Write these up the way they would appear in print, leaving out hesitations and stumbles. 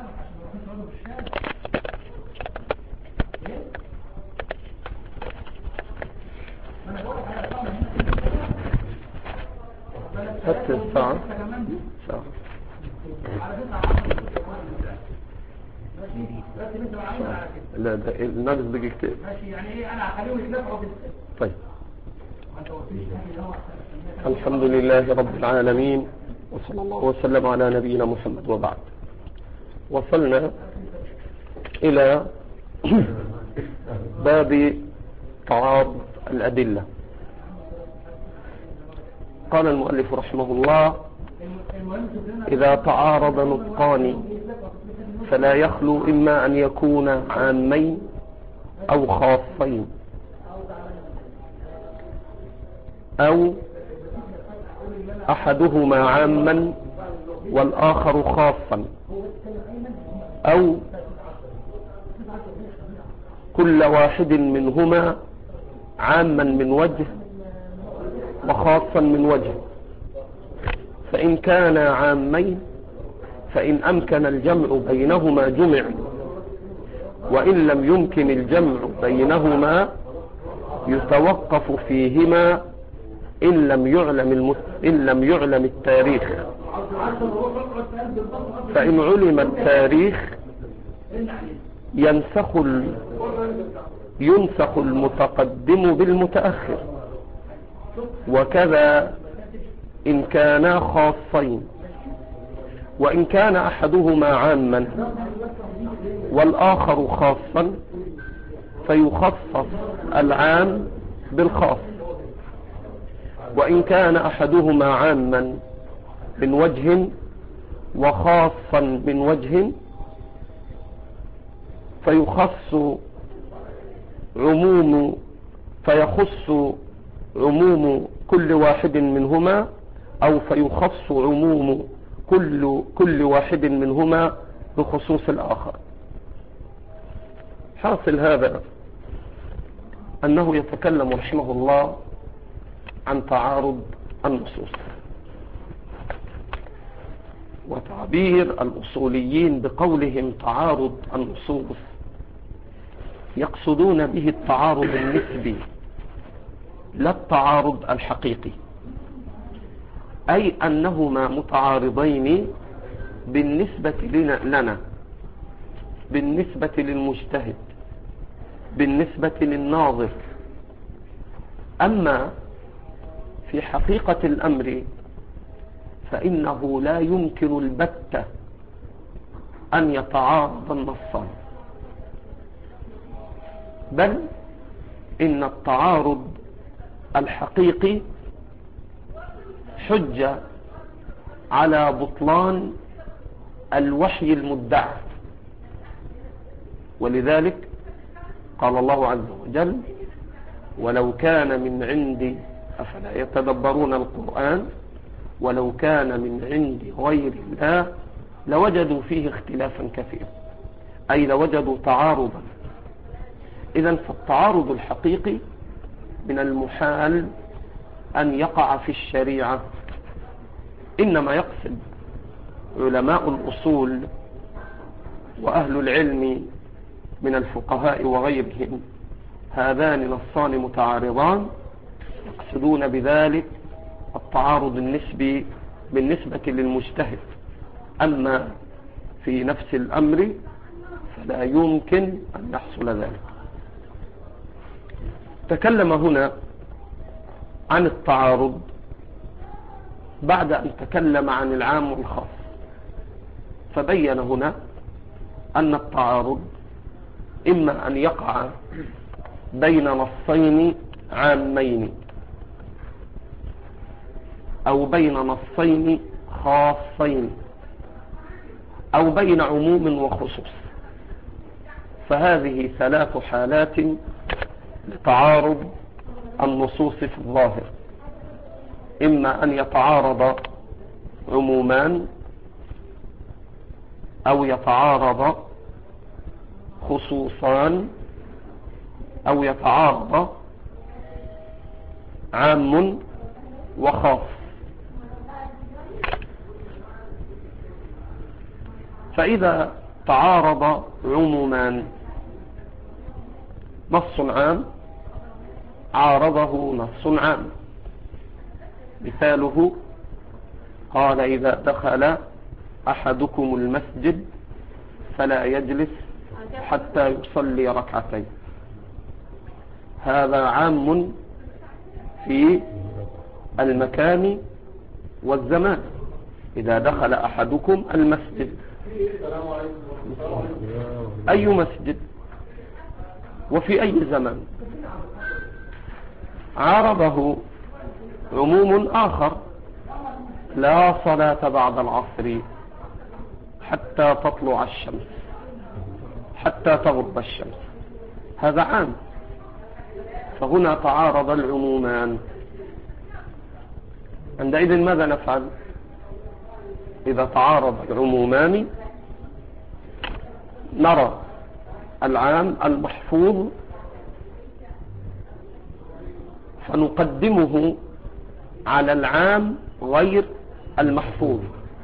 حتى الساعة لا ده الناقص دقيقتين ماشي. يعني ايه انا هخليهم يتنفعوا في طيب. الحمد لله رب العالمين وصلى الله وسلم على نبينا محمد وبعد. وصلنا إلى باب تعارض الأدلة. قال المؤلف رحمه الله: إذا تعارض نطقان فلا يخلو إما أن يكون عامين أو خاصين أو أحدهما عاما والآخر خاصا أو كل واحد منهما عاما من وجه وخاصا من وجه. فإن كان عامين فإن أمكن الجمع بينهما جمع، وإن لم يمكن الجمع بينهما يتوقف فيهما إن لم يعلم التاريخ. فإن علم التاريخ ينسخ المتقدم بالمتأخر، وكذا إن كانا خاصين. وإن كان أحدهما عاما والآخر خاصا فيخصص العام بالخاص. وإن كان أحدهما عاما من وجه وخاصا من وجه فيخص عموم كل واحد منهما، أو فيخص عموم كل واحد منهما بخصوص الآخر. حاصل هذا أنه يتكلم رحمه الله عن تعارض النصوص. وتعبير الأصوليين بقولهم تعارض النصوص يقصدون به التعارض النسبي لا التعارض الحقيقي، أي أنهما متعارضين بالنسبة لنا، بالنسبة للمجتهد، بالنسبة للناظر. أما في حقيقة الأمر فإنه لا يمكن البتة أن يتعارض النصان، بل إن التعارض الحقيقي حجة على بطلان الوحي المدعى. ولذلك قال الله عز وجل: ولو كان من عند أفلا يتدبرون القرآن ولو كان من عند غير الله لوجدوا فيه اختلافا كثيرا، أي لوجدوا تعارضا. إذن فالتعارض الحقيقي من المحال أن يقع في الشريعة. إنما يقصد علماء الأصول وأهل العلم من الفقهاء وغيرهم هذان نصان متعارضان، يقصدون بذلك التعارض النسبي بالنسبة للمجتهد. أما في نفس الأمر فلا يمكن أن يحصل ذلك. تكلم هنا عن التعارض بعد أن تكلم عن العام والخاص، فبين هنا أن التعارض إما أن يقع بين نصين عامين أو بين نصين خاصين أو بين عموم وخصوص. فهذه ثلاث حالات لتعارض النصوص في الظاهر: إما أن يتعارض عمومان أو يتعارض خصوصان أو يتعارض عام وخاص. فإذا تعارض عمومان، نص عام عارضه نص عام. مثاله قال إذا دخل أحدكم المسجد فلا يجلس حتى يصلي ركعتين. هذا عام في المكان والزمان. إذا دخل أحدكم المسجد، أي مسجد وفي أي زمان. عارضه عموم آخر، لا صلاة بعد العصر حتى تطلع الشمس، حتى تغرب الشمس. هذا عام. فهنا تعارض العمومان. عندئذ ماذا نفعل؟ إذا تعارض العمومان نرى العام المحفوظ فنقدمه على العام غير المحفوظ،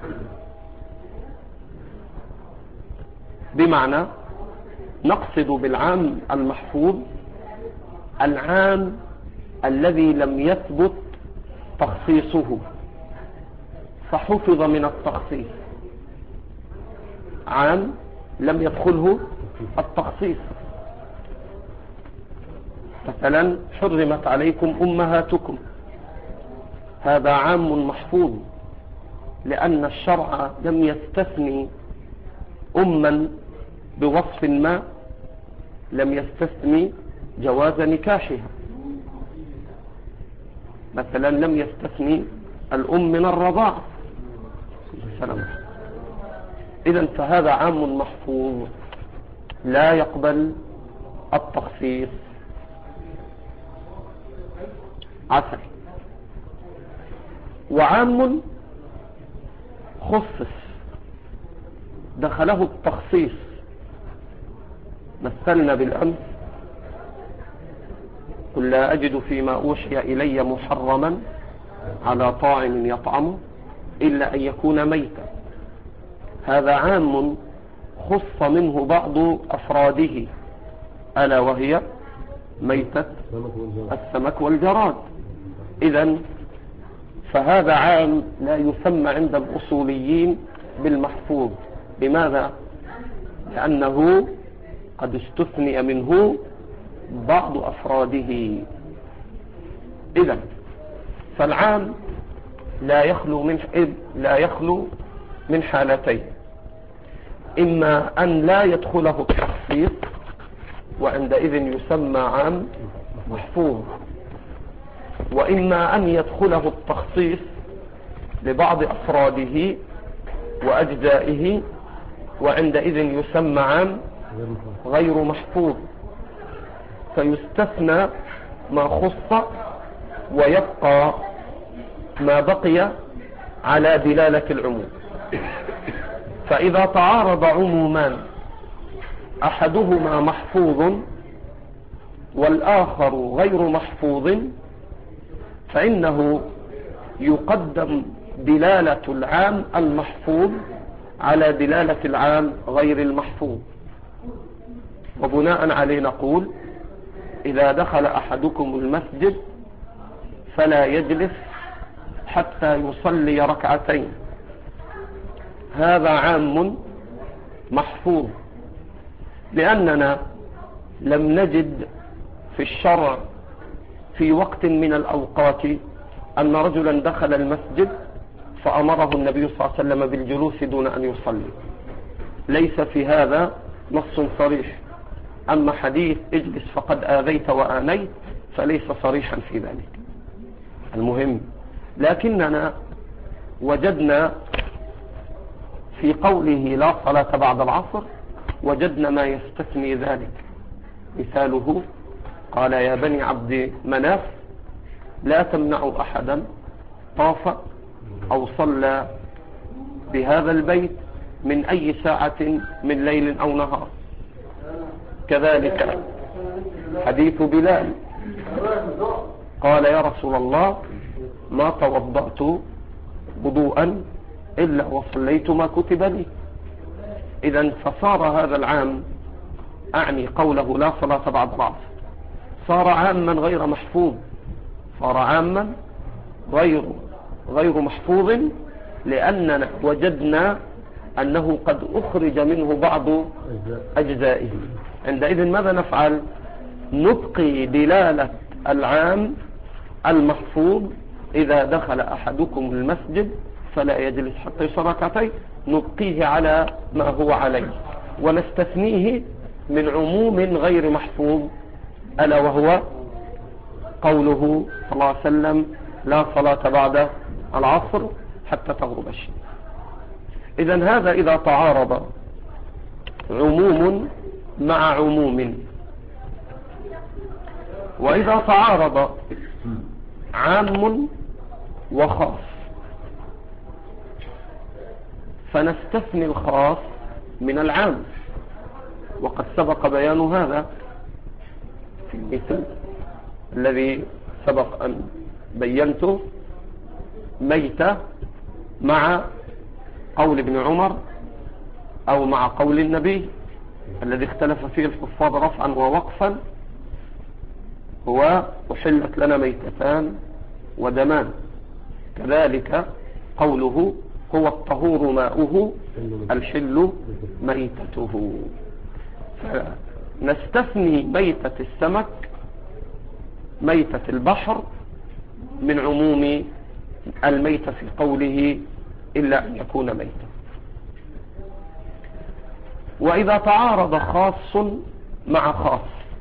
بمعنى نقصد بالعام المحفوظ العام الذي لم يثبت تخصيصه فحفظ من التخصيص. عام لم يدخله التخصيص، مثلا حرمت عليكم أمهاتكم، هذا عام محفوظ لأن الشرع لم يستثني أما بوصف ما، لم يستثني جواز نكاحها، مثلا لم يستثني الأم من الرضاعة. إذن فهذا عام محفوظ لا يقبل التخصيص. عسل. وعام خصص دخله التخصيص. مثلنا بالأمس قل لا أجد فيما أوحي إلي محرما على طاعم يطعمه إلا أن يكون ميتا. هذا عام خص منه بعض أفراده، ألا وهي ميتة السمك والجراد. إذن فهذا عام لا يسمى عند الأصوليين بالمحفوظ. لماذا؟ لأنه قد استثني منه بعض أفراده. إذن فالعام لا يخلو من حالتين: إما أن لا يدخله التخصيص وعندئذ يسمى عام محفوظ، وإما أن يدخله التخصيص لبعض أفراده وأجزائه وعندئذ يسمى عام غير محفوظ، فيستثنى ما خص ويبقى ما بقي على دلالة العموم. فإذا تعارض عمومان أحدهما محفوظ والآخر غير محفوظ فإنه يقدم دلالة العام المحفوظ على دلالة العام غير المحفوظ، وبناء عليه نقول إذا دخل أحدكم المسجد فلا يجلس حتى يصلي ركعتين. هذا عام محفوظ لأننا لم نجد في الشرع في وقت من الأوقات أن رجلا دخل المسجد فأمره النبي صلى الله عليه وسلم بالجلوس دون أن يصلي. ليس في هذا نص صريح. أما حديث اجلس فقد آذيت وآنيت فليس صريحا في ذلك. المهم لكننا وجدنا في قوله لا صلاة بعد العصر وجدنا ما يستثني ذلك. مثاله قال يا بني عبد مناف لا تمنعوا أحدا طاف أو صلى بهذا البيت من أي ساعة من ليل أو نهار. كذلك حديث بلال قال يا رسول الله ما توضأت وضوءا إلا وصليت ما كتب لي. إذن فصار هذا العام، أعني قوله لا صلاة بعد العصر، صار عاما غير محفوظ، صار عاما غير محفوظ، لأننا وجدنا أنه قد أخرج منه بعض أجزائه. عندئذ ماذا نفعل؟ نبقي دلالة العام المحفوظ: إذا دخل أحدكم المسجد فلا يجلس حتى يصلي ركعتين، نبقيه على ما هو عليه، ونستثنيه من عموم غير محفوظ، ألا وهو قوله صلى الله عليه وسلم: لا صلاة بعد العصر حتى تغرب الشمس. إذن هذا إذا تعارض عموم مع عموم. وإذا تعارض عام وخاص فنستثني الخاص من العام، وقد سبق بيان هذا في المثل الذي سبق أن بينته: ميتة مع قول ابن عمر أو مع قول النبي الذي اختلف فيه الحفاظ رفعا ووقفا، هو أحلت لنا ميتتان ودمان. كذلك قوله: هو الطهور ماؤه الحل ميتته. فنستثني ميتة السمك، ميتة البحر، من عموم الميتة في قوله إلا أن يكون ميتا. وإذا تعارض خاص مع خاص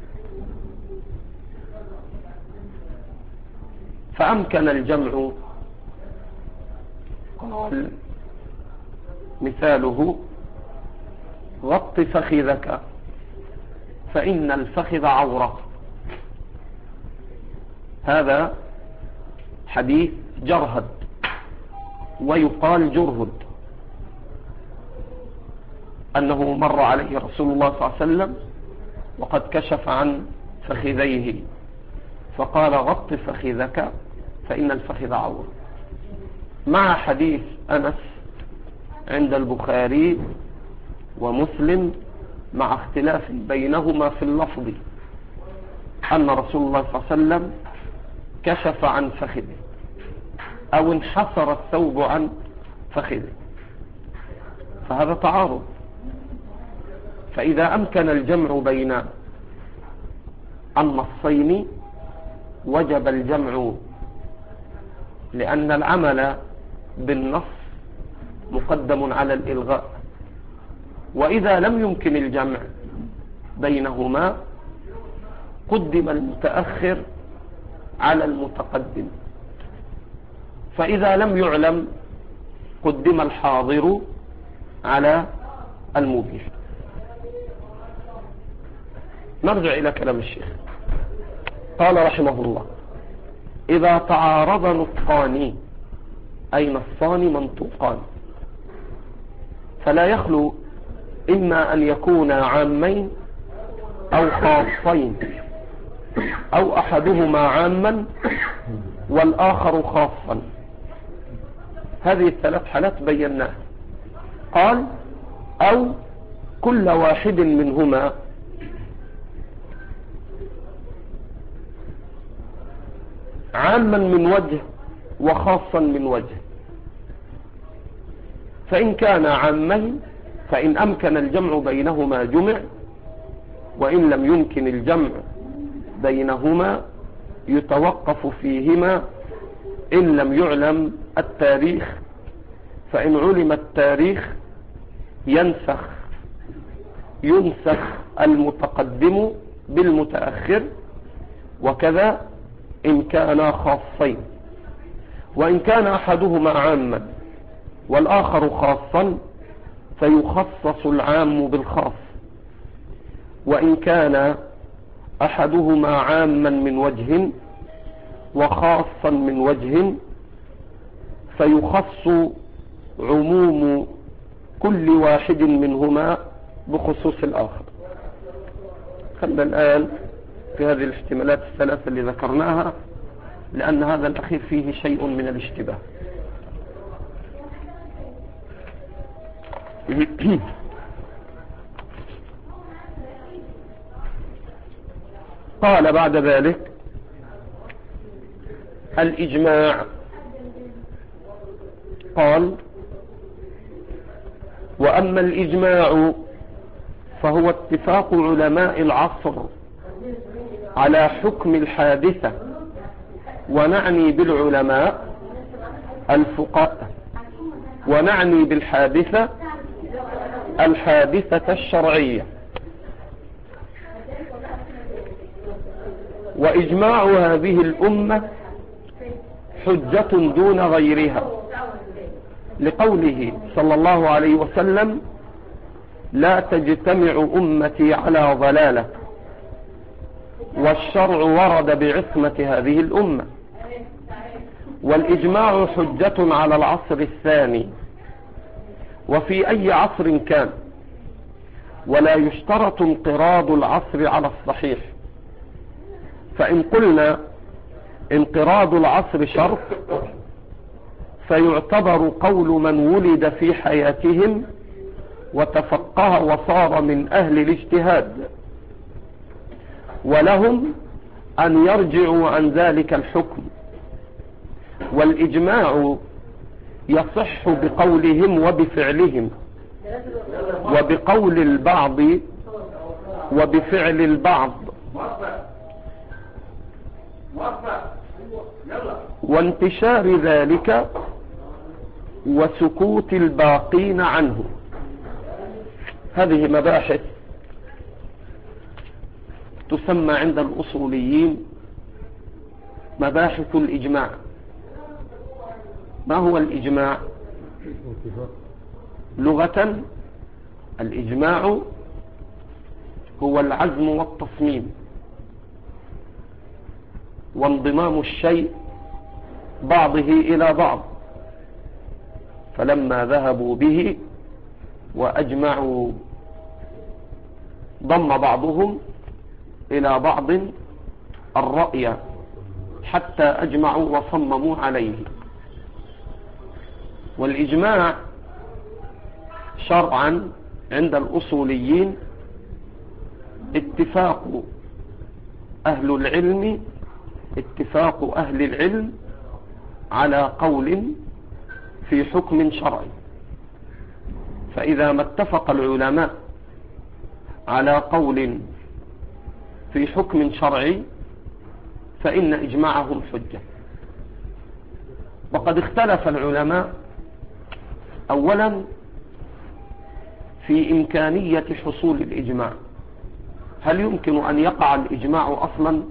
فأمكن الجمع، قال مثاله: غط فخذك فإن الفخذ عورة. هذا حديث جرهد، ويقال جرهد، أنه مر عليه رسول الله صلى الله عليه وسلم وقد كشف عن فخذيه فقال: غط فخذك فإن الفخذ عورة، مع حديث أنس عند البخاري ومسلم مع اختلاف بينهما في اللفظ، أن رسول الله صلى الله عليه وسلم كشف عن فخذه أو انحصر الثوب عن فخذه، فهذا تعارض. فإذا أمكن الجمع بين النصين وجب الجمع، لأن العمل بالنص مقدم على الإلغاء. وإذا لم يمكن الجمع بينهما قدم المتأخر على المتقدم، فإذا لم يعلم قدم الحاضر على المبيح. نرجع إلى كلام الشيخ. قال رحمه الله: إذا تعارض نطقان، أي نصان منطوقان، فلا يخلو إما أن يكون عامين أو خاصين، أو أحدهما عاما والآخر خاصا. هذه الثلاث حالات بيناها. قال: أو كل واحد منهما عاما من وجه وخاصا من وجه. فإن كان عامين فإن أمكن الجمع بينهما جمع، وإن لم يمكن الجمع بينهما يتوقف فيهما إن لم يعلم التاريخ، فإن علم التاريخ ينسخ المتقدم بالمتأخر، وكذا إن كانا خاصين. وإن كان أحدهما عاما والآخر خاصا فيخصص العام بالخاص، وإن كان أحدهما عاما من وجه وخاصا من وجه فيخص عموم كل واحد منهما بخصوص الآخر. خلنا الآن في هذه الاحتمالات الثلاثة اللي ذكرناها، لأن هذا الأخير فيه شيء من الاشتباه. قال بعد ذلك الإجماع. قال: وأما الإجماع فهو اتفاق علماء العصر على حكم الحادثة، ونعني بالعلماء الفقهاء، ونعني بالحادثة الحادثة الشرعية. وإجماع هذه الأمة حجة دون غيرها، لقوله صلى الله عليه وسلم: لا تجتمع أمتي على ضلالة، والشرع ورد بعصمة هذه الأمة. والإجماع حجة على العصر الثاني وفي أي عصر كان، ولا يشترط انقراض العصر على الصحيح، فإن قلنا انقراض العصر شرط فيعتبر قول من ولد في حياتهم وتفقه وصار من أهل الاجتهاد، ولهم أن يرجعوا عن ذلك الحكم. والإجماع يصح بقولهم وبفعلهم، وبقول البعض وبفعل البعض، وانتشار ذلك وسكوت الباقين عنه. هذه مباحث تسمى عند الأصوليين مباحث الإجماع. ما هو الإجماع؟ لغة الإجماع هو العزم والتصميم وانضمام الشيء بعضه إلى بعض، فلما ذهبوا به وأجمعوا ضم بعضهم إلى بعض الرأي حتى أجمعوا وصمموا عليه. والإجماع شرعا عند الأصوليين اتفاق أهل العلم على قول في حكم شرعي. فإذا ما اتفق العلماء على قول في حكم شرعي فإن إجماعهم حجة. وقد اختلف العلماء أولا في إمكانية حصول الإجماع، هل يمكن أن يقع الإجماع أصلا؟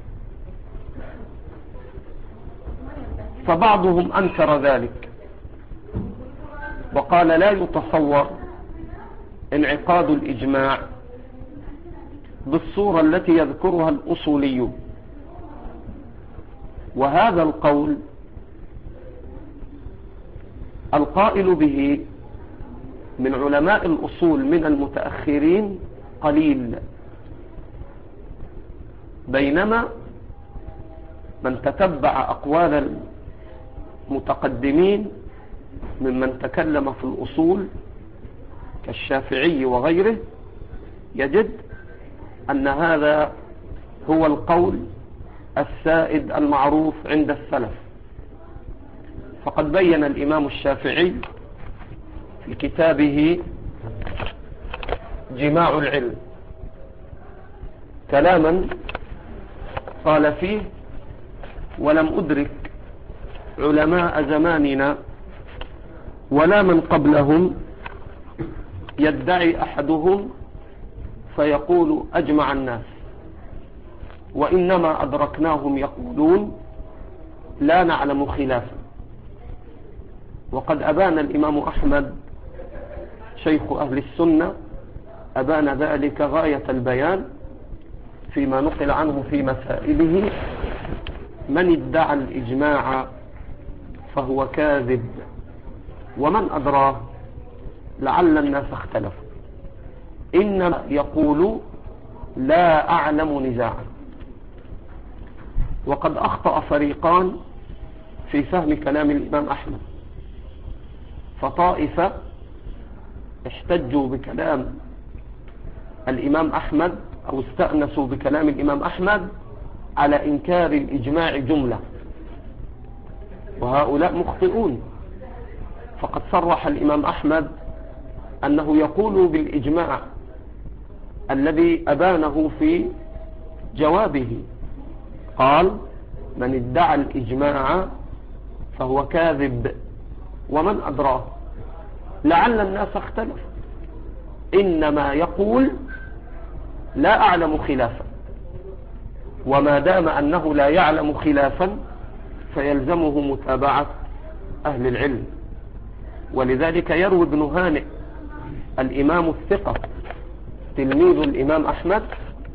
فبعضهم أنكر ذلك وقال لا يتصور انعقاد الإجماع بالصورة التي يذكرها الأصوليون. وهذا القول القائل به من علماء الأصول من المتأخرين قليل، بينما من تتبع أقوال المتقدمين ممن تكلم في الأصول كالشافعي وغيره يجد أن هذا هو القول السائد المعروف عند السلف. فقد بين الإمام الشافعي في كتابه جماع العلم كلاما قال فيه: ولم أدرك علماء زماننا ولا من قبلهم يدعي أحدهم فيقول أجمع الناس، وإنما أدركناهم يقولون لا نعلم خلافا. وقد أبان الإمام أحمد شيخ أهل السنة أبان ذلك غاية البيان فيما نقل عنه في مسائله: من ادعى الإجماع فهو كاذب، ومن أدراه لعل الناس اختلفوا، إنما يقول لا أعلم نزاعا. وقد أخطأ فريقان في فهم كلام الإمام أحمد، فطائفة احتجوا بكلام الإمام أحمد أو استأنسوا بكلام الإمام أحمد على إنكار الإجماع جملة، وهؤلاء مخطئون. فقد صرح الإمام أحمد أنه يقول بالإجماع الذي أبانه في جوابه، قال: من ادعى الإجماع فهو كاذب ومن أدراه. لعل الناس اختلفوا، إنما يقول لا أعلم خلافا، وما دام أنه لا يعلم خلافا فيلزمه متابعة أهل العلم. ولذلك يروي ابن هانئ الإمام الثقة تلميذ الإمام أحمد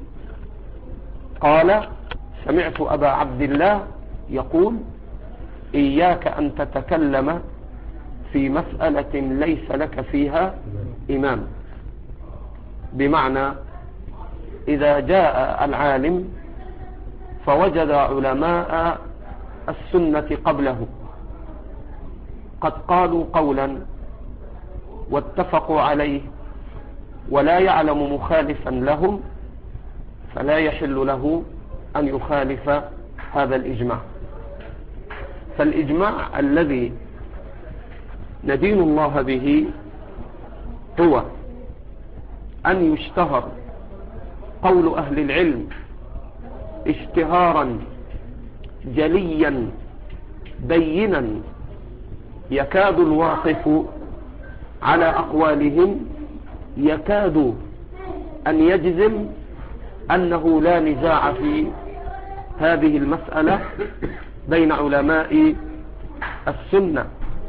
قال: سمعت أبا عبد الله يقول: إياك أن تتكلم في مسألة ليس لك فيها إمام. بمعنى إذا جاء العالم فوجد علماء السنة قبله قد قالوا قولا واتفقوا عليه ولا يعلم مخالفا لهم، فلا يحل له أن يخالف هذا الإجماع. فالإجماع الذي ندين الله به هو أن يشتهر قول أهل العلم اشتهارا جليا بينا، يكاد الواقف على أقوالهم يكاد أن يجزم أنه لا نزاع في هذه المسألة بين علماء السنة،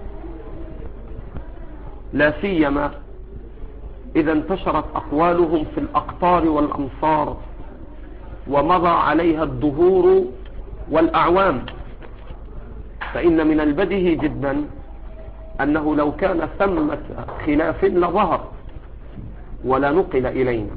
لا سيما إذا انتشرت أقوالهم في الأقطار والأمصار ومضى عليها الدهور والأعوام. فإن من البديهي جدا أنه لو كان ثمة خلاف لظهر ولا نقل إلينا.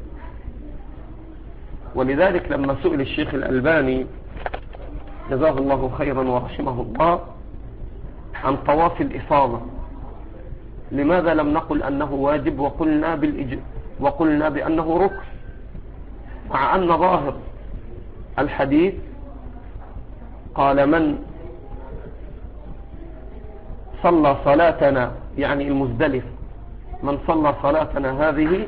ولذلك لما سئل الشيخ الألباني جزاه الله خيرا ورحمه الله عن طواف الإفاضة، لماذا لم نقل أنه واجب وقلنا بأنه ركن، مع أن ظاهر الحديث قال: من صلى صلاتنا، يعني المزدلف، من صلى صلاتنا هذه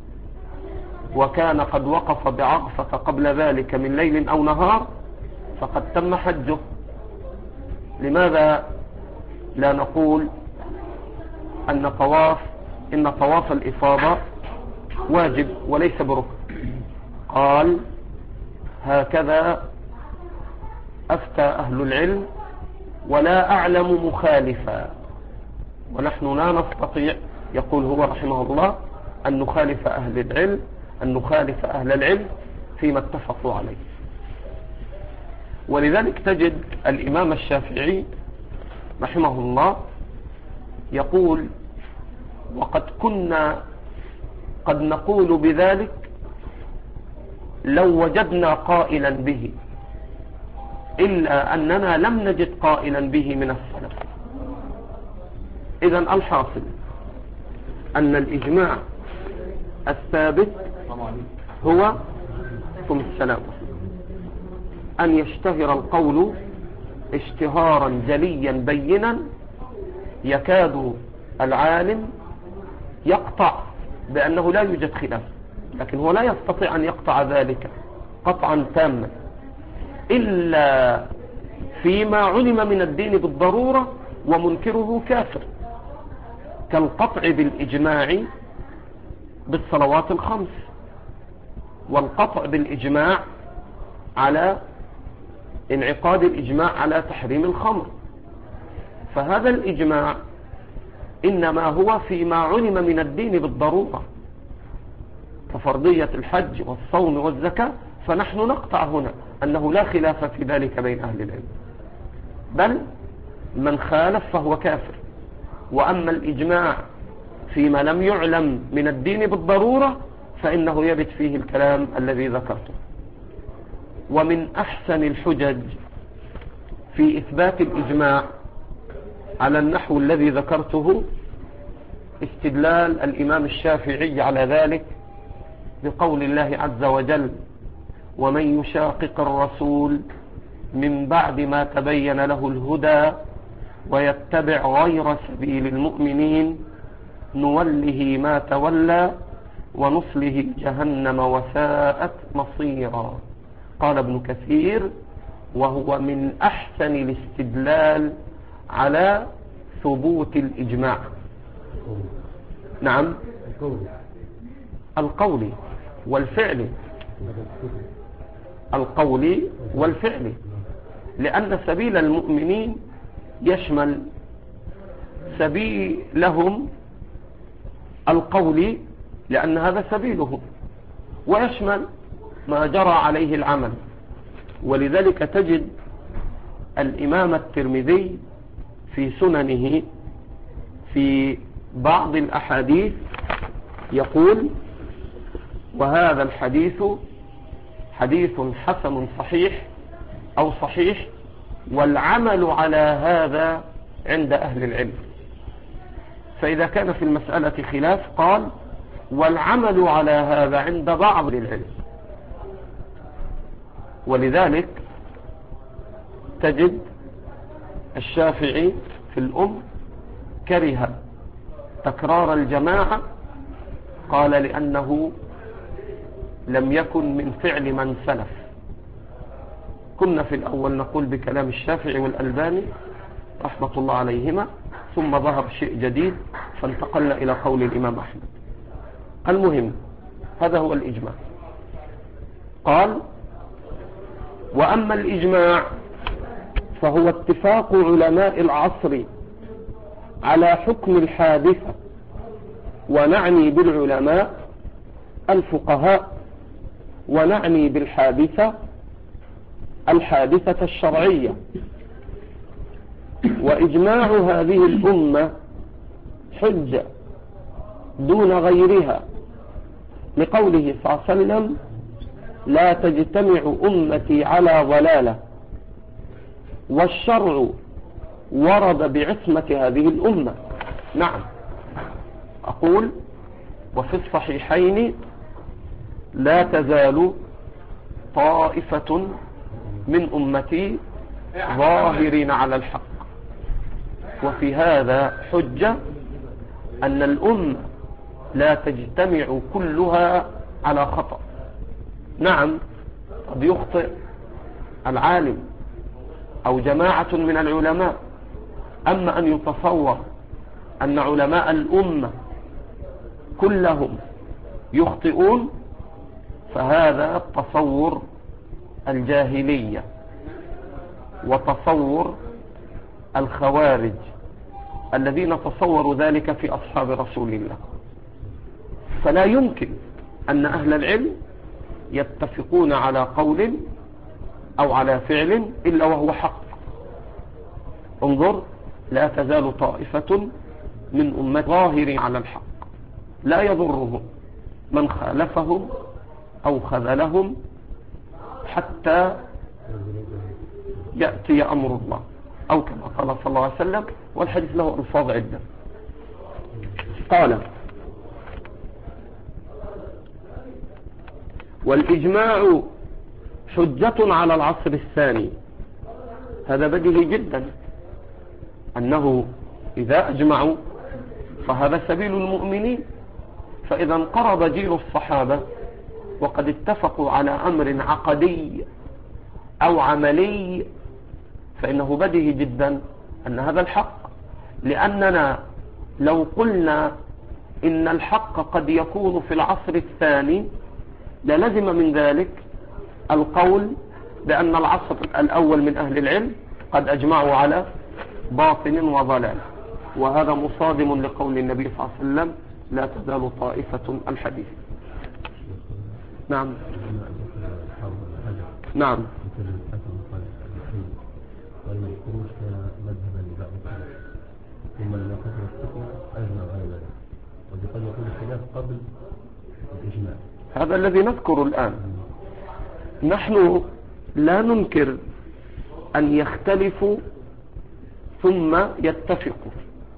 وكان قد وقف بعرفة قبل ذلك من ليل أو نهار فقد تم حجه. لماذا لا نقول إن طواف الإفاضة واجب وليس بركن؟ قال: هكذا أفتى أهل العلم ولا أعلم مخالفا، ونحن لا نستطيع، يقول هو رحمه الله، أن نخالف أهل العلم فيما اتفقوا عليه. ولذلك تجد الإمام الشافعي رحمه الله يقول: وقد كنا قد نقول بذلك لو وجدنا قائلا به، إلا أننا لم نجد قائلا به من السلف. إذن الحاصل أن الإجماع الثابت هو السلام، أن يشتهر القول اشتهارا جليا بينا، يكاد العالم يقطع بأنه لا يوجد خلاف، لكن هو لا يستطيع أن يقطع ذلك قطعا تاما إلا فيما علم من الدين بالضرورة ومنكره كافر، كالقطع بالإجماع بالصلوات الخمس، والقطع بالإجماع على انعقاد الإجماع على تحريم الخمر. فهذا الإجماع إنما هو فيما علم من الدين بالضرورة كفرضية الحج والصوم والزكاة، فنحن نقطع هنا أنه لا خلاف في ذلك بين أهل العلم، بل من خالف فهو كافر. وأما الإجماع فيما لم يعلم من الدين بالضرورة فإنه يرد فيه الكلام الذي ذكرته. ومن أحسن الحجج في إثبات الإجماع على النحو الذي ذكرته استدلال الإمام الشافعي على ذلك بقول الله عز وجل: ومن يشاقق الرسول من بعد ما تبين له الهدى ويتبع غير سبيل المؤمنين نوله ما تولى ونصله جهنم وساءت مصيرا. قال ابن كثير: وهو من أحسن الاستدلال على ثبوت الإجماع. نعم، القول والفعل، القول والفعل، لأن سبيل المؤمنين يشمل سبيلهم القول لأن هذا سبيلهم، ويشمل ما جرى عليه العمل. ولذلك تجد الإمام الترمذي في سننه في بعض الأحاديث يقول: وهذا الحديث حديث حسن صحيح أو صحيح، والعمل على هذا عند أهل العلم. فإذا كان في المسألة خلاف قال: والعمل على هذا عند بعض العلم. ولذلك تجد الشافعي في الأم كره تكرار الجماعة، قال: لأنه لم يكن من فعل من سلف. كنا في الأول نقول بكلام الشافعي والألباني رحمة الله عليهما، ثم ظهر شيء جديد فانتقلنا إلى قول الإمام أحمد. المهم هذا هو الإجماع. قال: وأما الإجماع فهو اتفاق علماء العصر على حكم الحادثة، ونعني بالعلماء الفقهاء، ونعني بالحادثة الحادثة الشرعية. وإجماع هذه الأمة حجة دون غيرها، لقوله صلى الله عليه وسلم: لا تجتمع أمتي على ضلالة. والشرع ورد بعصمة هذه الأمة. نعم، أقول: وفي الصحيحين: لا تزال طائفة من أمتي ظاهرين على الحق. وفي هذا حجة أن الأمة لا تجتمع كلها على خطأ. نعم، قد يخطئ العالم أو جماعة من العلماء، أما أن يتصور أن علماء الأمة كلهم يخطئون فهذا تصور الجاهلية وتصور الخوارج الذين تصوروا ذلك في أصحاب رسول الله. فلا يمكن أن أهل العلم يتفقون على قول أو على فعل إلا وهو حق. انظر: لا تزال طائفة من أمة ظاهرين على الحق لا يضرهم من خالفهم أو خذلهم حتى يأتي أمر الله، أو كما قال صلى الله عليه وسلم، والحديث له ألفاظ عدة. قال: والإجماع حجة على العصر الثاني. هذا بديهي جدا أنه إذا أجمعوا فهذا سبيل المؤمنين. فإذا انقرض جيل الصحابة وقد اتفقوا على أمر عقدي أو عملي فإنه بديهي جدا أن هذا الحق. لأننا لو قلنا إن الحق قد يكون في العصر الثاني للزم من ذلك القول بأن العصر الأول من أهل العلم قد أجمعوا على باطل وضلال، وهذا مصادم لقول النبي صلى الله عليه وسلم: لا تزال طائفة الحديث. نعم نعم. ثم لما كثر الفتنة أجمع على ذلك، وقد يكون الخلاف قبل الإجماع. هذا الذي نذكر الآن. نحن لا ننكر أن يختلفوا ثم يتفقوا،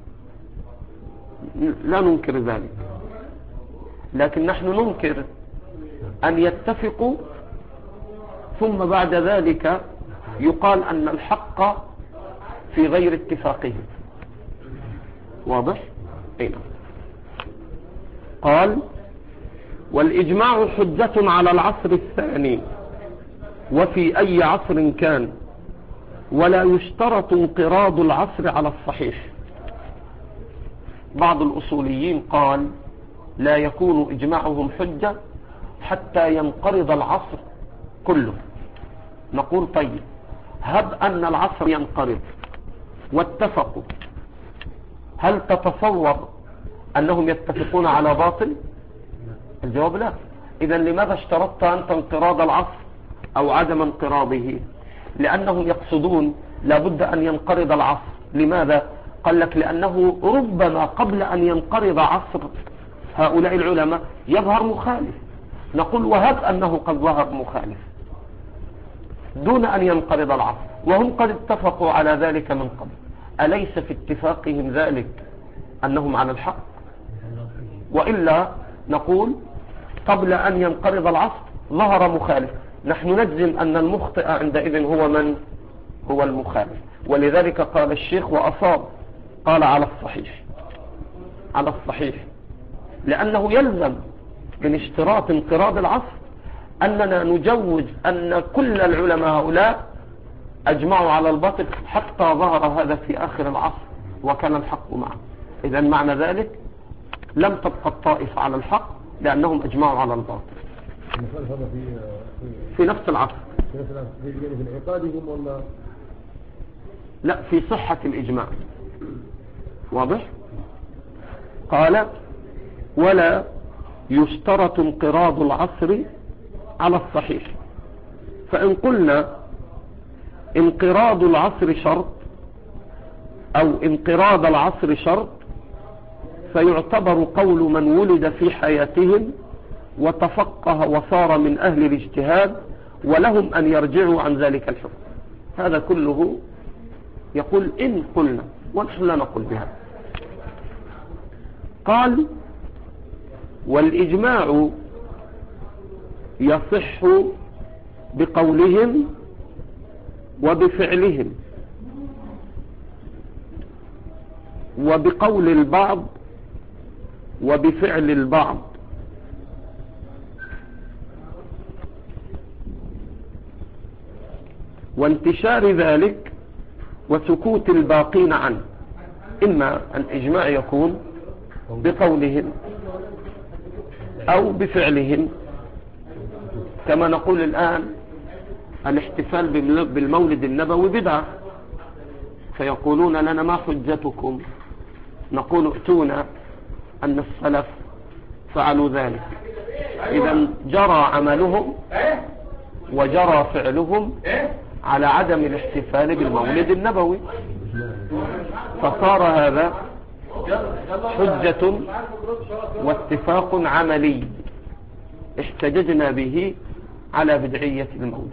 لا ننكر ذلك، لكن نحن ننكر أن يتفقوا ثم بعد ذلك يقال أن الحق في غير اتفاقهم. واضح؟ أين؟ قال والإجماع حجة على العصر الثاني وفي أي عصر كان، ولا يشترط انقراض العصر على الصحيح. بعض الأصوليين قال لا يكون إجماعهم حجة حتى ينقرض العصر كله. نقول طيب هب أن العصر ينقرض واتفقوا، هل تتصور أنهم يتفقون على باطل؟ الجواب لا. إذا لماذا اشترطت أنت انقراض العصر أو عدم انقراضه؟ لأنهم يقصدون لابد أن ينقرض العصر. لماذا؟ قال لك لأنه ربما قبل أن ينقرض عصر هؤلاء العلماء يظهر مخالف. نقول وهب أنه قد ظهر مخالف دون أن ينقرض العصر وهم قد اتفقوا على ذلك من قبل، أليس في اتفاقهم ذلك أنهم على الحق؟ وإلا نقول قبل أن ينقرض العصر ظهر مخالف، نحن نجزم أن المخطئ عندئذ هو من؟ هو المخالف. ولذلك قال الشيخ وأصاب، قال على الصحيح، على الصحيح، لأنه يلزم من اشتراط انقراض العصر أننا نجوز أن كل العلماء هؤلاء أجمعوا على الباطل حتى ظهر هذا في آخر العصر وكان الحق معه. إذا معنى ذلك لم تبقى الطائفة على الحق لأنهم أجمعوا على الباطل في نفس العصر. في انعقادهم ولا لا، في صحة الإجماع. واضح؟ قال ولا يشترط انقراض العصر على الصحيح. فإن قلنا انقراض العصر شرط أو انقراض العصر شرط فيعتبر قول من ولد في حياتهم وتفقه وصار من أهل الاجتهاد ولهم أن يرجعوا عن ذلك الحكم. هذا كله يقول إن قلنا، ونحن لا نقول بها. قال والإجماع يصح بقولهم وبفعلهم وبقول البعض وبفعل البعض، وانتشار ذلك وسكوت الباقين عنه. إما الإجماع يكون بقولهم أو بفعلهم، كما نقول الآن الاحتفال بالمولد النبوي بدعة، فيقولون لنا ما حجتكم؟ نقول ائتونا أن السلف فعلوا ذلك. إذا جرى عملهم وجرى فعلهم على عدم الاحتفال بالمولد النبوي، فصار هذا حجة واتفاق عملي احتججنا به على بدعية المولد.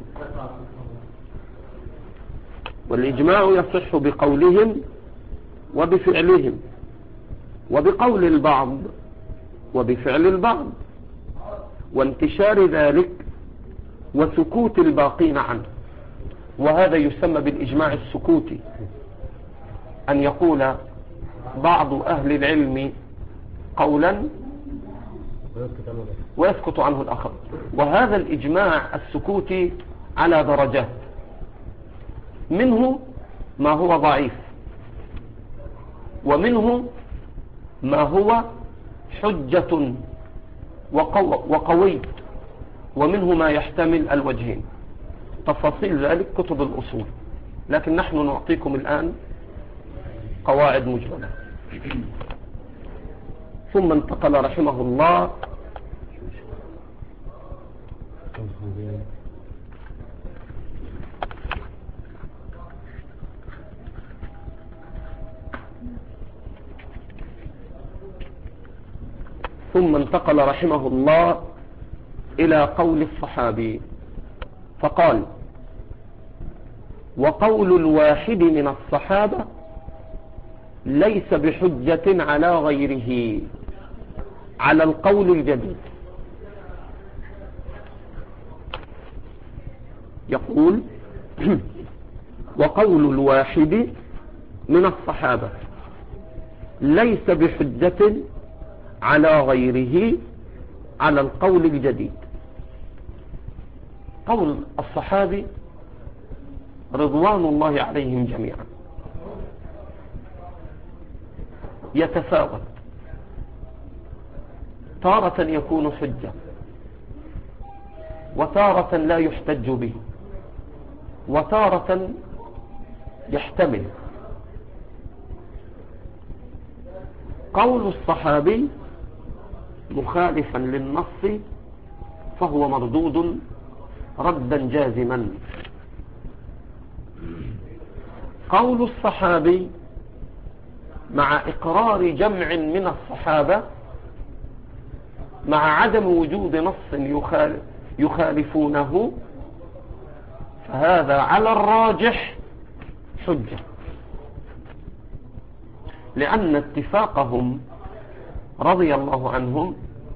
والإجماع يصح بقولهم وبفعلهم وبقول البعض وبفعل البعض، وانتشار ذلك وسكوت الباقين عنه. وهذا يسمى بالإجماع السكوتي، أن يقول بعض أهل العلم قولا ويسكت عنه الآخر. وهذا الإجماع السكوتي على درجات، منه ما هو ضعيف، ومنه ما هو حجة وقوي، ومنه ما يحتمل الوجهين. تفاصيل ذلك كتب الأصول، لكن نحن نعطيكم الآن قواعد مجملة. ثم انتقل رحمه الله إلى قول الصحابي فقال: وقول الواحد من الصحابة ليس بحجة على غيره على القول الجديد. يقول وقول الواحد من الصحابة ليس بحجة على غيره على القول الجديد. قول الصحابي رضوان الله عليهم جميعا يتفاوت، تارة يكون حجة وتارة لا يحتج به وتارة يحتمل. قول الصحابي مخالفا للنص فهو مردود ردا جازما. قول الصحابي مع إقرار جمع من الصحابة مع عدم وجود نص يخالفونه فهذا على الراجح حجة، لأن اتفاقهم رضي الله عنهم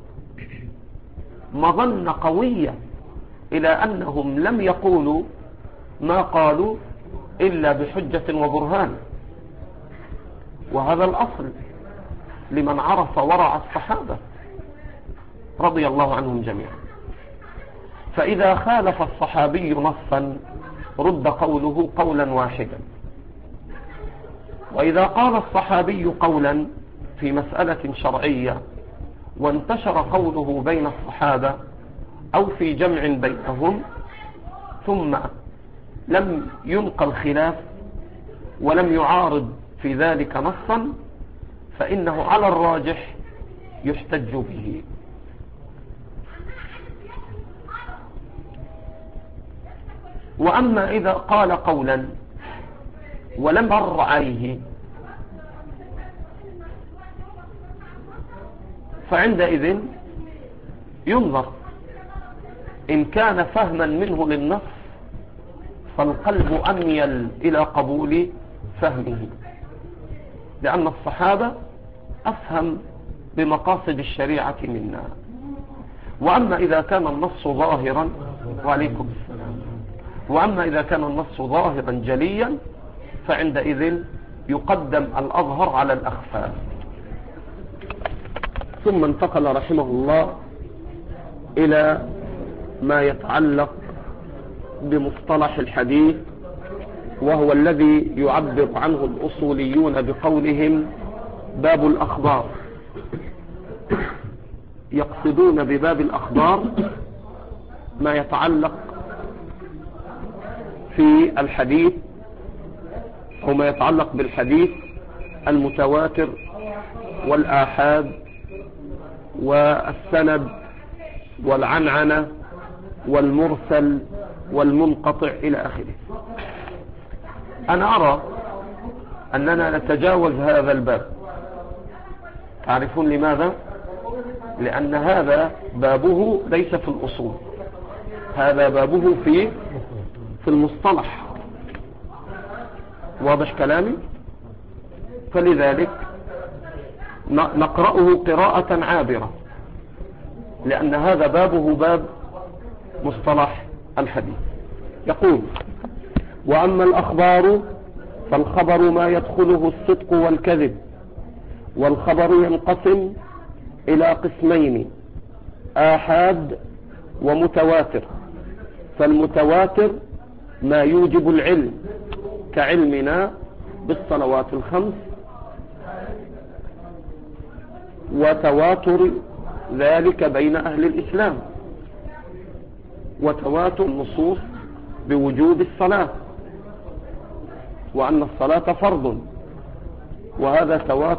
مظنة قوية إلى أنهم لم يقولوا ما قالوا إلا بحجة وبرهان، وهذا الأصل لمن عرف ورع الصحابة رضي الله عنهم جميعا. فإذا خالف الصحابي نصا رد قوله قولا واحدا، وإذا قال الصحابي قولا في مسألة شرعية وانتشر قوله بين الصحابة أو في جمع بينهم ثم لم ينقل خلاف ولم يعارض في ذلك نصا فإنه على الراجح يحتج به. وأما إذا قال قولا ولم مر عليه فعندئذ ينظر إن كان فهما منه للنص فالقلب أميل إلى قبول فهمه، لأن الصحابة أفهم بمقاصد الشريعة منا. وأما إذا كان النص ظاهرا وعليكم السلام وأما إذا كان النص ظاهرا جليا فعندئذ يقدم الأظهر على الأخفى. ثم انتقل رحمه الله إلى ما يتعلق بمصطلح الحديث، وهو الذي يعبر عنه الأصوليون بقولهم باب الأخبار. يقصدون بباب الأخبار ما يتعلق في الحديث أو ما يتعلق بالحديث المتواتر والآحاد والسند والعنعنة والمرسل والمنقطع إلى آخره. أنا أرى أننا نتجاوز هذا الباب. تعرفون لماذا؟ لأن هذا بابه ليس في الأصول، هذا بابه في المصطلح. واضح كلامي؟ فلذلك نقرأه قراءة عابرة، لأن هذا بابه باب مصطلح الحديث. يقول وأما الأخبار فالخبر ما يدخله الصدق والكذب، والخبر ينقسم إلى قسمين آحاد ومتواتر. فالمتواتر ما يوجب العلم كعلمنا بالصلوات الخمس، وتواتر ذلك بين أهل الإسلام، وتواتر النصوص بوجوب الصلاة وأن الصلاة فرض، وهذا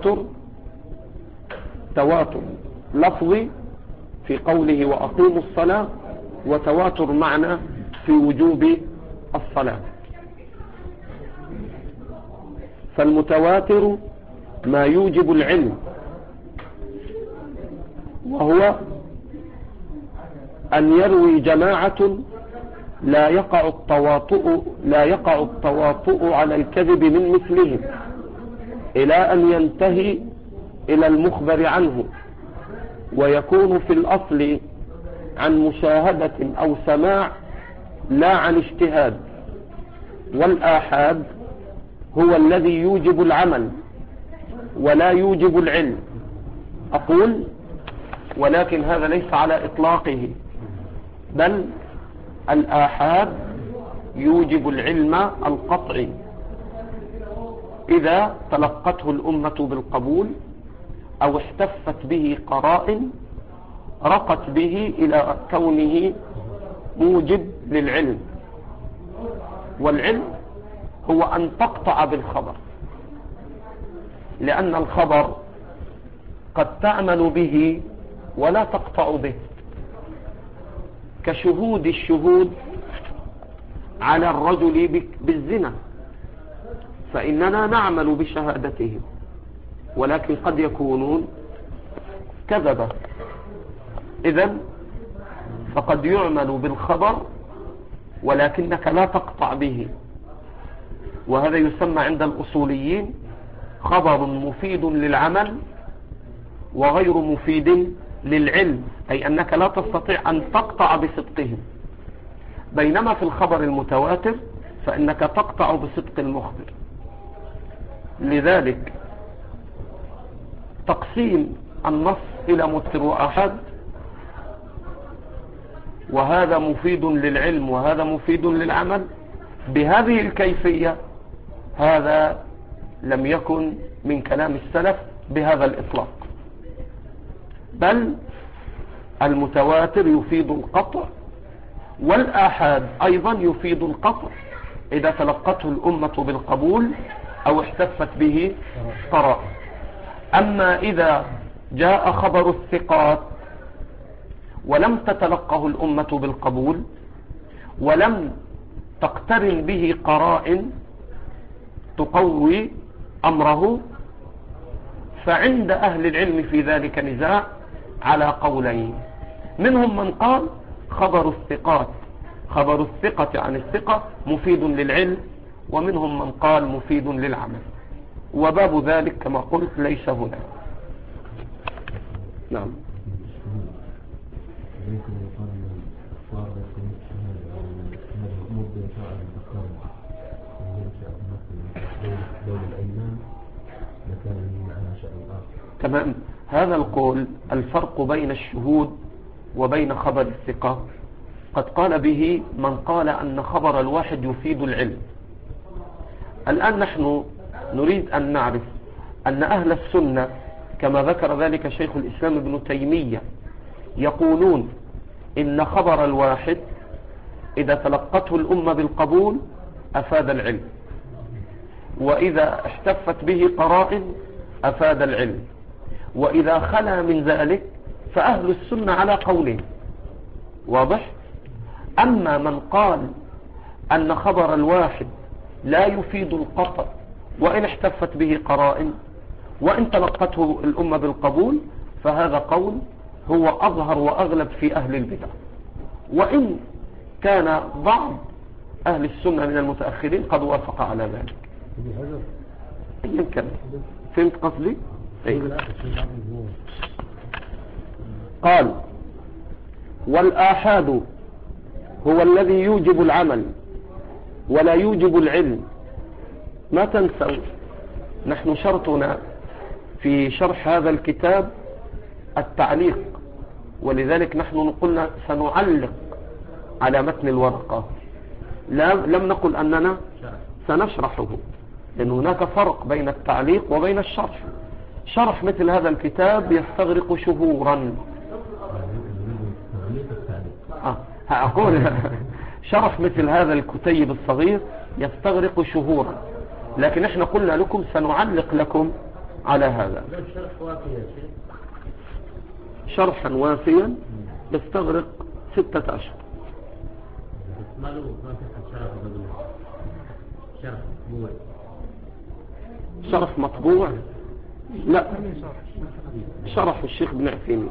تواتر لفظي في قوله وأقيموا الصلاة، وتواتر معنى في وجوب الصلاة. فالمتواتر ما يوجب العلم، وهو أن يروي جماعة لا يقع التواطؤ على الكذب من مثلهم إلى أن ينتهي إلى المخبر عنه، ويكون في الأصل عن مشاهدة أو سماع لا عن اجتهاد. والآحاد هو الذي يوجب العمل ولا يوجب العلم. أقول ولكن هذا ليس على إطلاقه، بل الآحاد يوجب العلم القطعي إذا تلقته الأمة بالقبول أو احتفت به قرائن رقت به إلى كونه موجب للعلم. والعلم هو أن تقطع بالخبر، لأن الخبر قد تعمل به ولا تقطع به، كشهود الشهود على الرجل بالزنا، فإننا نعمل بشهادتهم ولكن قد يكونون كذبة. إذن فقد يعمل بالخبر ولكنك لا تقطع به، وهذا يسمى عند الأصوليين خبر مفيد للعمل وغير مفيد للعلم، أي أنك لا تستطيع أن تقطع بصدقهم. بينما في الخبر المتواتر فإنك تقطع بصدق المخبر. لذلك تقسيم النص إلى متر وآحاد، وهذا مفيد للعلم وهذا مفيد للعمل بهذه الكيفية، هذا لم يكن من كلام السلف بهذا الإطلاق، بل المتواتر يفيد القطع، والآحاد أيضا يفيد القطع إذا تلقته الأمة بالقبول أو احتفت به قرائن. أما إذا جاء خبر الثقات ولم تتلقه الأمة بالقبول ولم تقترن به قرائن تقوي أمره، فعند أهل العلم في ذلك نزاع على قولين. منهم من قال خبر الثقة عن الثقة مفيد للعلم، ومنهم من قال مفيد للعمل، وباب ذلك كما قلت ليس هنا. نعم. يمكن يقال أن الإخبار يكون شهادة مبدأ سواء الأخبار وينشأ مثل دول الأيمان لكان معنا شأن آخر. تمام. هذا القول الفرق بين الشهود وبين خبر الثقة قد قال به من قال أن خبر الواحد يفيد العلم. الآن نحن نريد أن نعرف أن أهل السنة كما ذكر ذلك شيخ الإسلام ابن تيمية يقولون إن خبر الواحد إذا تلقته الأمة بالقبول أفاد العلم، وإذا احتفت به قرائن أفاد العلم، وإذا خلا من ذلك فأهل السنة على قولين. واضح؟ أما من قال أن خبر الواحد لا يفيد القطع وإن احتفت به قرائن وإن تلقته الأمة بالقبول، فهذا قول هو أظهر وأغلب في أهل البدع، وإن كان بعض أهل السنة من المتأخرين قد وافق على ذلك. يمكن فهمت قصدي؟ قال والآحاد هو الذي يوجب العمل ولا يوجب العلم. ما تنسوا نحن شرطنا في شرح هذا الكتاب التعليق، ولذلك نحن قلنا سنعلق على متن الورقة، لم نقل أننا سنشرحه، لأن هناك فرق بين التعليق وبين الشرح. شرح مثل هذا الكتاب يستغرق شهورا. أقول شرح مثل هذا الكتيب الصغير يستغرق شهورا، لكن احنا قلنا لكم سنعلق لكم على هذا. شرحا وافيا يستغرق 6 أشهر. شرح مطبوع؟ لا، شرح الشيخ ابن عثيمين،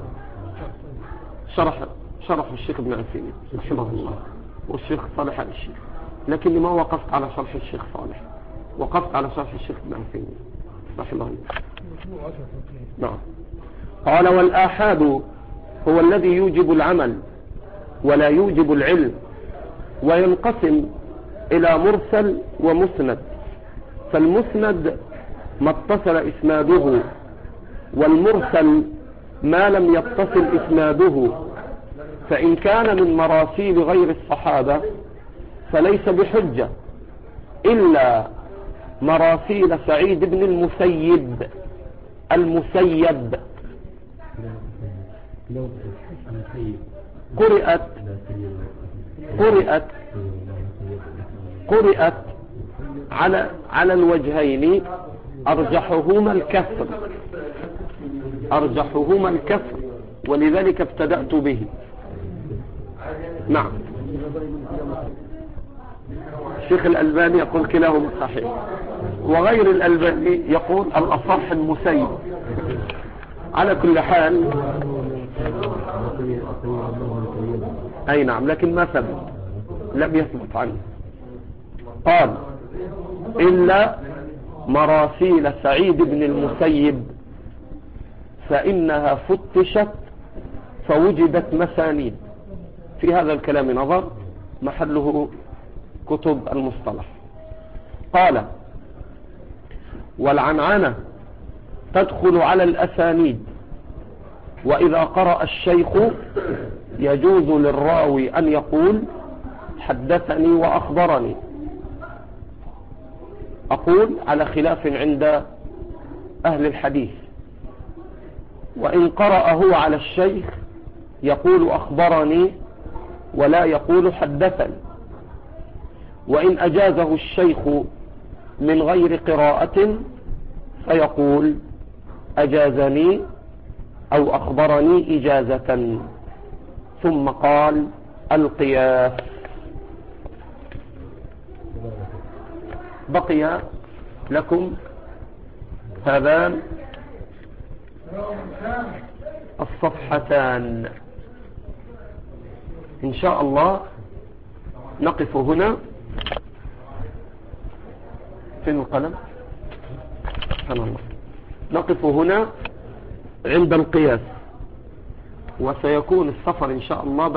شرح الشيخ ابن عثيمين رحمه الله والشيخ صالح آل الشيخ، لكني ما وقفت على شرح الشيخ صالح، وقفت على شرح الشيخ ابن عثيمين رحمه الله. نعم. قال والآحاد هو الذي يوجب العمل ولا يوجب العلم. وينقسم إلى مرسل ومسند. فالمسند ما اتصل إسناده، والمرسل ما لم يتصل إسناده. فإن كان من مراسيل غير الصحابة فليس بحجة إلا مراسيل سعيد بن المسيب. قرئت على الوجهين، أرجحهما الكسر، ولذلك ابتدأت به. نعم. الشيخ الألباني يقول كلاهما صحيح، وغير الألباني يقول الأصح المسيب. على كل حال أي نعم، لكن ما ثبت، لم يثبت عنه. قال إلا مراسيل سعيد بن المسيب فإنها فتشت فوجدت مسانيد. في هذا الكلام نظر، محله كتب المصطلح. قال والعنعنة تدخل على الأسانيد، وإذا قرأ الشيخ يجوز للراوي أن يقول حدثني وأخبرني. أقول على خلاف عند أهل الحديث. وإن قرأ هو على الشيخ يقول أخبرني ولا يقول حدثني. وإن أجازه الشيخ من غير قراءة فيقول أجازني أو أخبرني إجازة. ثم قال القياس. بقي لكم هذان الصفحتان. إن شاء الله نقف هنا. فين القلم؟ سبحان الله. نقف هنا عند القياس، وسيكون السفر إن شاء الله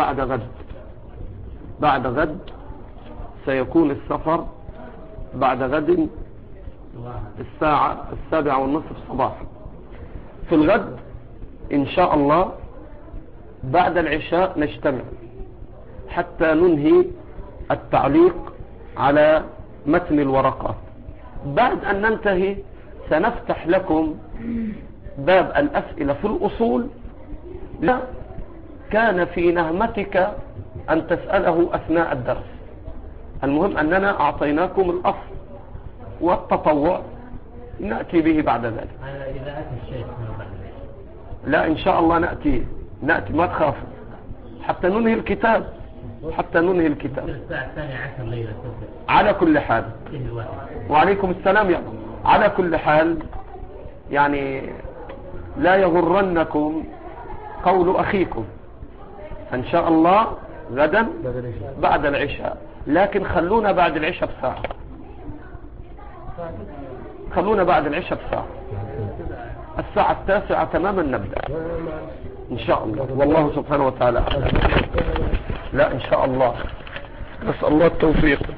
بعد غد سيكون السفر بعد غد الساعة 7:30 صباحا. في الغد إن شاء الله بعد العشاء نجتمع حتى ننهي التعليق على متن الورقات. بعد أن ننتهي سنفتح لكم باب الأسئلة في الأصول. لا كان في نهمتك أن تسأله أثناء الدرس. المهم أننا أعطيناكم الأصل، والتطوع نأتي به بعد ذلك. إذا أتى الشيخ لا إن شاء الله نأتي ما تخافوا حتى ننهي الكتاب. الساعة 12 ليلة على كل حال. وعليكم السلام. يا على كل حال يعني لا يغرنكم قول أخيكم. إن شاء الله غدا بعد العشاء، لكن خلونا بعد العشاء بساعة. الساعة 9 تماما نبدأ إن شاء الله. والله سبحانه وتعالى لا إن شاء الله. نسأل الله التوفيق.